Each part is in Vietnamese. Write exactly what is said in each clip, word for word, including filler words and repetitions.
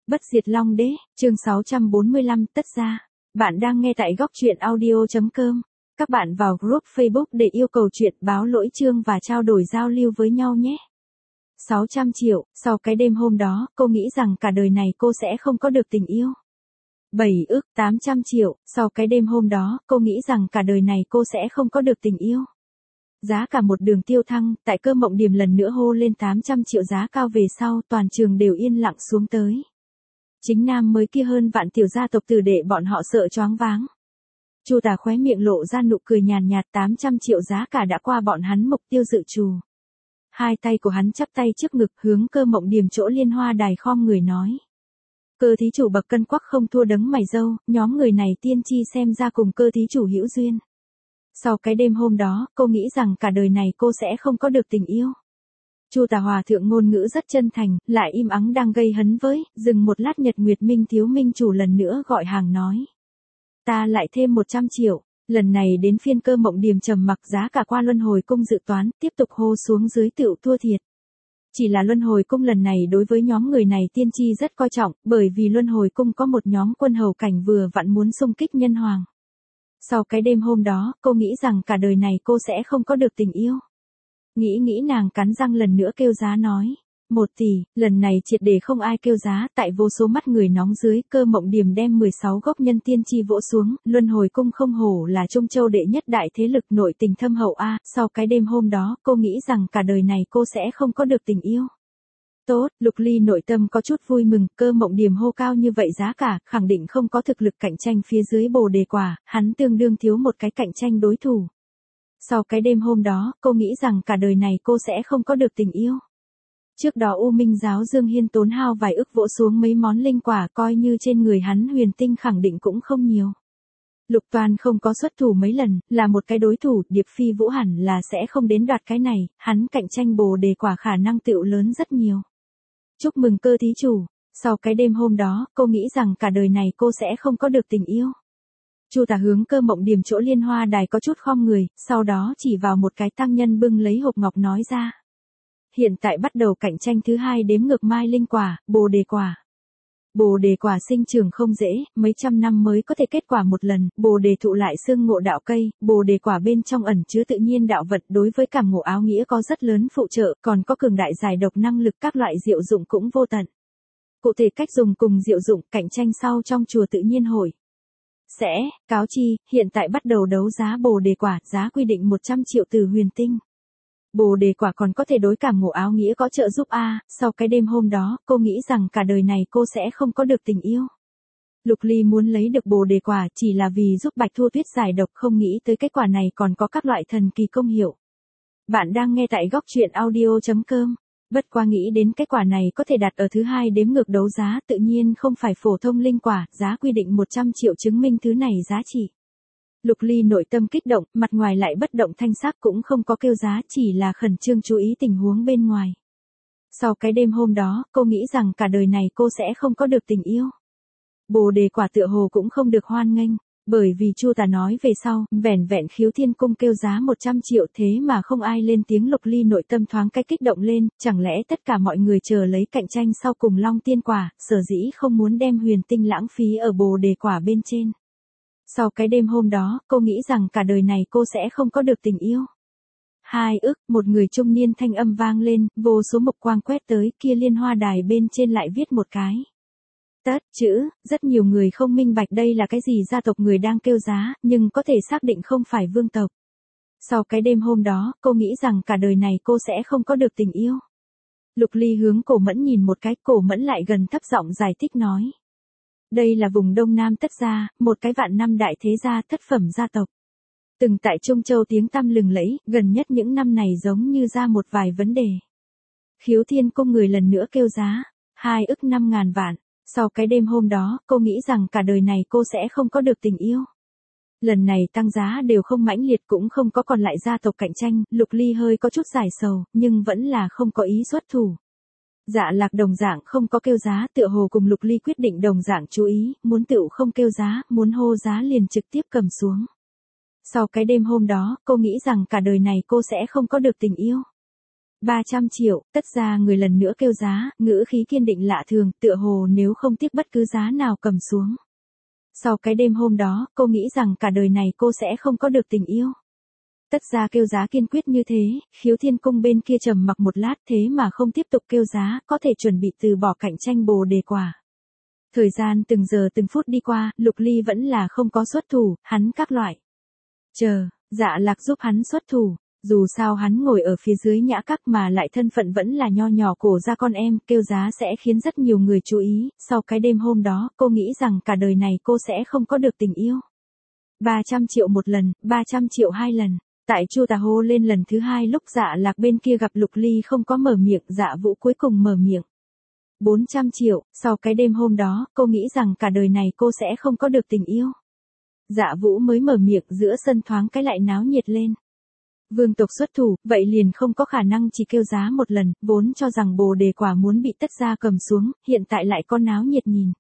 Bất diệt Long Đế, chương sáu trăm bốn mươi lăm, tất ra. Bạn đang nghe tại góc truyện audio.com. Các bạn vào group Facebook để yêu cầu chuyện báo lỗi chương và trao đổi giao lưu với nhau nhé. sáu trăm triệu, sau cái đêm hôm đó, cô nghĩ rằng cả đời này cô sẽ không có được tình yêu. bảy ức, tám trăm triệu, sau cái đêm hôm đó, cô nghĩ rằng cả đời này cô sẽ không có được tình yêu. Giá cả một đường tiêu thăng, tại Cơ Mộng Điềm lần nữa hô lên tám trăm triệu giá cao về sau, toàn trường đều yên lặng xuống tới. Chính nam mới kia hơn vạn tiểu gia tộc tử đệ bọn họ sợ choáng váng. Chu Tà khóe miệng lộ ra nụ cười nhàn nhạt, tám trăm triệu giá cả đã qua bọn hắn mục tiêu dự trù. Hai tay của hắn chắp tay trước ngực hướng Cơ Mộng Điềm chỗ Liên Hoa Đài khom người nói. Cơ thí chủ bậc cân quắc không thua đấng mày râu, nhóm người này tiên tri xem ra cùng cơ thí chủ hữu duyên. Sau cái đêm hôm đó, cô nghĩ rằng cả đời này cô sẽ không có được tình yêu. Chu Tà hòa thượng ngôn ngữ rất chân thành, lại im ắng đang gây hấn với, dừng một lát Nhật Nguyệt Minh thiếu minh chủ lần nữa gọi hàng nói. Ta lại thêm một trăm triệu, lần này đến phiên Cơ Mộng Điềm trầm mặc giá cả qua luân hồi cung dự toán, tiếp tục hô xuống dưới tựu thua thiệt. Chỉ là luân hồi cung lần này đối với nhóm người này tiên tri rất coi trọng, bởi vì luân hồi cung có một nhóm quân hầu cảnh vừa vặn muốn xung kích nhân hoàng. Sau cái đêm hôm đó, cô nghĩ rằng cả đời này cô sẽ không có được tình yêu. Nghĩ nghĩ nàng cắn răng lần nữa kêu giá nói. Một tỷ, lần này triệt để không ai kêu giá, tại vô số mắt người nóng dưới, Cơ Mộng Điềm đem mười sáu gốc nhân tiên chi vỗ xuống, luân hồi cung không hổ là Trung Châu đệ nhất đại thế lực nội tình thâm hậu a. Sau cái đêm hôm đó, cô nghĩ rằng cả đời này cô sẽ không có được tình yêu. Tốt, Lục Ly nội tâm có chút vui mừng, Cơ Mộng Điềm hô cao như vậy giá cả, khẳng định không có thực lực cạnh tranh phía dưới Bồ Đề Quả, hắn tương đương thiếu một cái cạnh tranh đối thủ. Sau cái đêm hôm đó, cô nghĩ rằng cả đời này cô sẽ không có được tình yêu. Trước đó U Minh giáo Dương Hiên tốn hao vài ức vỗ xuống mấy món linh quả, coi như trên người hắn huyền tinh khẳng định cũng không nhiều. Lục Toàn không có xuất thủ mấy lần, là một cái đối thủ, Điệp Phi Vũ hẳn là sẽ không đến đoạt cái này, hắn cạnh tranh Bồ Đề Quả khả năng tựu lớn rất nhiều. Chúc mừng Cơ thí chủ, sau cái đêm hôm đó, cô nghĩ rằng cả đời này cô sẽ không có được tình yêu. Chu Tà hướng Cơ Mộng Điềm chỗ Liên Hoa Đài có chút khom người, sau đó chỉ vào một cái tăng nhân bưng lấy hộp ngọc nói ra. Hiện tại bắt đầu cạnh tranh thứ hai đếm ngược mai linh quả, Bồ Đề Quả. Bồ Đề Quả sinh trưởng không dễ, mấy trăm năm mới có thể kết quả một lần, Bồ Đề thụ lại xương ngộ đạo cây, Bồ Đề Quả bên trong ẩn chứa tự nhiên đạo vật đối với cảm ngộ áo nghĩa có rất lớn phụ trợ, còn có cường đại giải độc năng lực các loại diệu dụng cũng vô tận. Cụ thể cách dùng cùng diệu dụng cạnh tranh sau trong chùa tự nhiên hội. Sẽ, cáo chi, hiện tại bắt đầu đấu giá Bồ Đề Quả, giá quy định một trăm triệu từ huyền tinh. Bồ Đề Quả còn có thể đối cảm ngộ áo nghĩa có trợ giúp a. Sau cái đêm hôm đó, cô nghĩ rằng cả đời này cô sẽ không có được tình yêu. Lục Ly muốn lấy được Bồ Đề Quả chỉ là vì giúp Bạch Thu Tuyết giải độc, không nghĩ tới kết quả này còn có các loại thần kỳ công hiệu. Bạn đang nghe tại góc truyện audio.com. Bất qua nghĩ đến kết quả này có thể đặt ở thứ hai đếm ngược đấu giá, tự nhiên không phải phổ thông linh quả, giá quy định một trăm triệu chứng minh thứ này giá trị. Lục Ly nội tâm kích động, mặt ngoài lại bất động thanh sắc cũng không có kêu giá, chỉ là khẩn trương chú ý tình huống bên ngoài. Sau cái đêm hôm đó, cô nghĩ rằng cả đời này cô sẽ không có được tình yêu. Bồ Đề Quả tựa hồ cũng không được hoan nghênh, bởi vì Chu Tà nói về sau, vẻn vẹn Khiếu Thiên Cung kêu giá một trăm triệu thế mà không ai lên tiếng. Lục Ly nội tâm thoáng cái kích động lên, chẳng lẽ tất cả mọi người chờ lấy cạnh tranh sau cùng Long Tiên Quả, sở dĩ không muốn đem huyền tinh lãng phí ở Bồ Đề Quả bên trên. Sau cái đêm hôm đó, cô nghĩ rằng cả đời này cô sẽ không có được tình yêu. Hai ức, một người trung niên thanh âm vang lên, vô số mục quang quét tới, kia Liên Hoa Đài bên trên lại viết một cái. Tất, chữ, rất nhiều người không minh bạch đây là cái gì gia tộc người đang kêu giá, nhưng có thể xác định không phải vương tộc. Sau cái đêm hôm đó, cô nghĩ rằng cả đời này cô sẽ không có được tình yêu. Lục Ly hướng Cổ Mẫn nhìn một cái, Cổ Mẫn lại gần thấp giọng giải thích nói. Đây là vùng Đông Nam Tất gia, một cái vạn năm đại thế gia thất phẩm gia tộc. Từng tại Trung Châu tiếng tăm lừng lẫy, gần nhất những năm này giống như ra một vài vấn đề. Khiếu Thiên Cung người lần nữa kêu giá, hai ức năm ngàn vạn. Sau cái đêm hôm đó, cô nghĩ rằng cả đời này cô sẽ không có được tình yêu. Lần này tăng giá đều không mãnh liệt cũng không có còn lại gia tộc cạnh tranh, Lục Ly hơi có chút giải sầu, nhưng vẫn là không có ý xuất thủ. Dạ Lạc đồng dạng không có kêu giá, tựa hồ cùng Lục Ly quyết định đồng dạng chú ý, muốn tựu không kêu giá, muốn hô giá liền trực tiếp cầm xuống. Sau cái đêm hôm đó, cô nghĩ rằng cả đời này cô sẽ không có được tình yêu. ba trăm triệu, tất ra người lần nữa kêu giá, ngữ khí kiên định lạ thường, tựa hồ nếu không tiếp bất cứ giá nào cầm xuống. Sau cái đêm hôm đó, cô nghĩ rằng cả đời này cô sẽ không có được tình yêu. Tất ra kêu giá kiên quyết như thế, Khiếu Thiên Cung bên kia trầm mặc một lát thế mà không tiếp tục kêu giá, có thể chuẩn bị từ bỏ cạnh tranh bồ đề quả. Thời gian từng giờ từng phút đi qua, Lục Ly vẫn là không có xuất thủ, hắn các loại. Chờ, Dạ Lạc giúp hắn xuất thủ, dù sao hắn ngồi ở phía dưới nhã các mà lại thân phận vẫn là nho nhỏ cổ ra con em, kêu giá sẽ khiến rất nhiều người chú ý, sau cái đêm hôm đó, cô nghĩ rằng cả đời này cô sẽ không có được tình yêu. ba trăm triệu một lần, ba trăm triệu hai lần. Tại Chu Tà hô lên lần thứ hai lúc Dạ Lạc bên kia gặp Lục Ly không có mở miệng, Dạ Vũ cuối cùng mở miệng. bốn trăm triệu, sau cái đêm hôm đó, cô nghĩ rằng cả đời này cô sẽ không có được tình yêu. Dạ Vũ mới mở miệng, giữa sân thoáng cái lại náo nhiệt lên. Vương tộc xuất thủ, vậy liền không có khả năng chỉ kêu giá một lần, vốn cho rằng bồ đề quả muốn bị tất ra cầm xuống, hiện tại lại có náo nhiệt nhìn.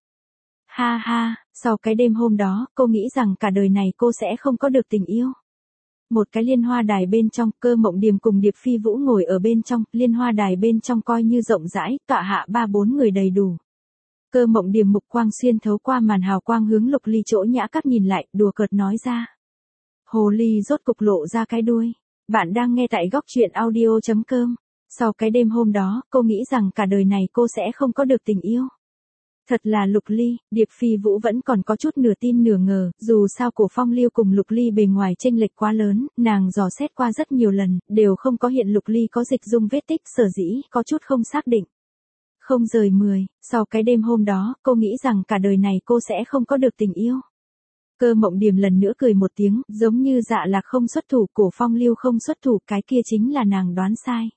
Ha ha, sau cái đêm hôm đó, cô nghĩ rằng cả đời này cô sẽ không có được tình yêu. Một cái liên hoa đài bên trong, Cơ Mộng Điềm cùng Điệp Phi Vũ ngồi ở bên trong, liên hoa đài bên trong coi như rộng rãi, tọa hạ ba bốn người đầy đủ. Cơ Mộng Điềm mục quang xuyên thấu qua màn hào quang hướng Lục Ly chỗ nhã các nhìn lại, đùa cợt nói ra. Hồ ly rốt cục lộ ra cái đuôi. Bạn đang nghe tại góc truyện audio chấm com. Sau cái đêm hôm đó, cô nghĩ rằng cả đời này cô sẽ không có được tình yêu. Thật là Lục Ly, Điệp Phi Vũ vẫn còn có chút nửa tin nửa ngờ, dù sao Cổ Phong Lưu cùng Lục Ly bề ngoài chênh lệch quá lớn, nàng dò xét qua rất nhiều lần, đều không có hiện Lục Ly có dịch dung vết tích, sở dĩ, có chút không xác định. Không rời mười, sau cái đêm hôm đó, cô nghĩ rằng cả đời này cô sẽ không có được tình yêu. Cơ Mộng Điềm lần nữa cười một tiếng, giống như Dạ Lạc không xuất thủ, Cổ Phong Lưu không xuất thủ, cái kia chính là nàng đoán sai.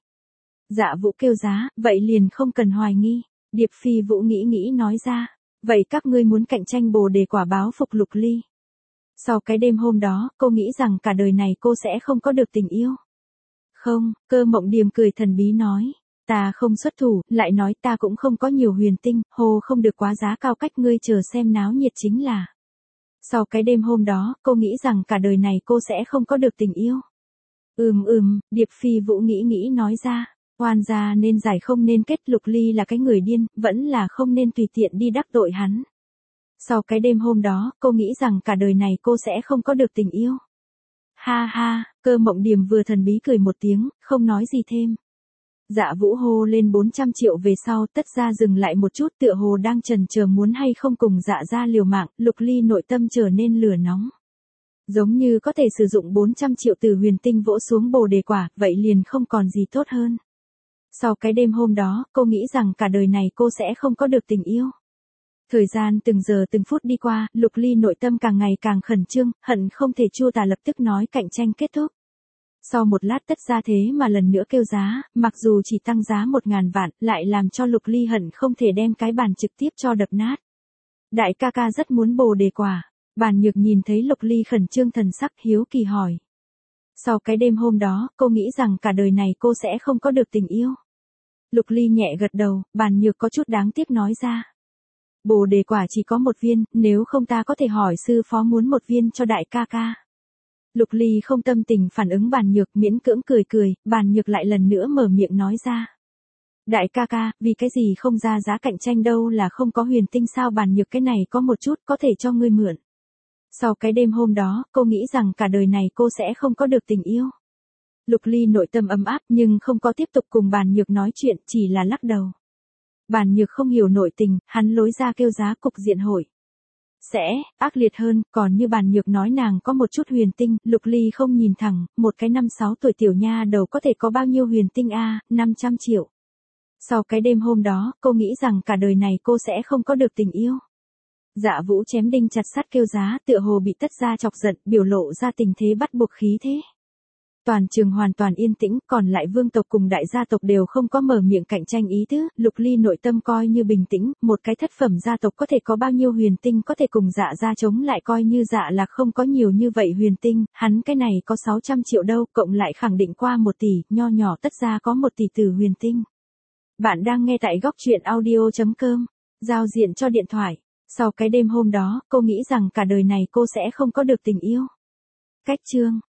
Dạ Vũ kêu giá, vậy liền không cần hoài nghi. Điệp Phi Vũ nghĩ nghĩ nói ra, vậy các ngươi muốn cạnh tranh bồ đề quả báo phục Lục Ly. Sau cái đêm hôm đó, cô nghĩ rằng cả đời này cô sẽ không có được tình yêu. Không, Cơ Mộng Điềm cười thần bí nói, ta không xuất thủ, lại nói ta cũng không có nhiều huyền tinh, hồ không được quá giá cao, cách ngươi chờ xem náo nhiệt chính là. Sau cái đêm hôm đó, cô nghĩ rằng cả đời này cô sẽ không có được tình yêu. Ừm ừm, Điệp Phi Vũ nghĩ nghĩ nói ra, oan gia nên giải không nên kết, Lục Ly là cái người điên, vẫn là không nên tùy tiện đi đắc tội hắn. Sau cái đêm hôm đó, cô nghĩ rằng cả đời này cô sẽ không có được tình yêu. Ha ha, Cơ Mộng Điềm vừa thần bí cười một tiếng, không nói gì thêm. Dạ Vũ hô lên bốn trăm triệu về sau, tất ra dừng lại một chút, tựa hồ đang chần chờ muốn hay không cùng Dạ ra liều mạng, Lục Ly nội tâm trở nên lửa nóng. Giống như có thể sử dụng bốn trăm triệu từ huyền tinh vỗ xuống bồ đề quả, vậy liền không còn gì tốt hơn. Sau cái đêm hôm đó, cô nghĩ rằng cả đời này cô sẽ không có được tình yêu. Thời gian từng giờ từng phút đi qua, Lục Ly nội tâm càng ngày càng khẩn trương, hận không thể Chu Tà lập tức nói cạnh tranh kết thúc. Sau một lát tất ra thế mà lần nữa kêu giá, mặc dù chỉ tăng giá một ngàn vạn, lại làm cho Lục Ly hận không thể đem cái bàn trực tiếp cho đập nát. Đại ca ca rất muốn bồ đề quả. Bàn Nhược nhìn thấy Lục Ly khẩn trương thần sắc, hiếu kỳ hỏi. Sau cái đêm hôm đó, cô nghĩ rằng cả đời này cô sẽ không có được tình yêu. Lục Ly nhẹ gật đầu, Bàn Nhược có chút đáng tiếc nói ra. Bồ đề quả chỉ có một viên, nếu không ta có thể hỏi sư phó muốn một viên cho đại ca ca. Lục Ly không tâm tình phản ứng Bàn Nhược, miễn cưỡng cười cười, Bàn Nhược lại lần nữa mở miệng nói ra. Đại ca ca, vì cái gì không ra giá cạnh tranh đâu, là không có huyền tinh sao? Bàn Nhược, cái này có một chút, có thể cho ngươi mượn. Sau cái đêm hôm đó, cô nghĩ rằng cả đời này cô sẽ không có được tình yêu. Lục Ly nội tâm ấm áp nhưng không có tiếp tục cùng Bàn Nhược nói chuyện, chỉ là lắc đầu. Bàn Nhược không hiểu nội tình, hắn lối ra kêu giá cục diện hội. Sẽ, ác liệt hơn, còn như Bàn Nhược nói nàng có một chút huyền tinh, Lục Ly không nhìn thẳng, một cái năm sáu tuổi tiểu nha đầu có thể có bao nhiêu huyền tinh a, à, năm trăm triệu. Sau cái đêm hôm đó, cô nghĩ rằng cả đời này cô sẽ không có được tình yêu. Dạ Vũ chém đinh chặt sắt kêu giá, tựa hồ bị tất ra chọc giận, biểu lộ ra tình thế bắt buộc khí thế. Toàn trường hoàn toàn yên tĩnh, còn lại vương tộc cùng đại gia tộc đều không có mở miệng cạnh tranh ý tứ, Lục Ly nội tâm coi như bình tĩnh, một cái thất phẩm gia tộc có thể có bao nhiêu huyền tinh có thể cùng Dạ gia chống lại, coi như Dạ Lạc không có nhiều như vậy huyền tinh, hắn cái này có sáu trăm triệu đâu, cộng lại khẳng định qua một tỷ, nho nhỏ tất ra có một tỷ từ huyền tinh. Bạn đang nghe tại góc truyện audio chấm com, giao diện cho điện thoại. Sau cái đêm hôm đó, cô nghĩ rằng cả đời này cô sẽ không có được tình yêu. Cách chương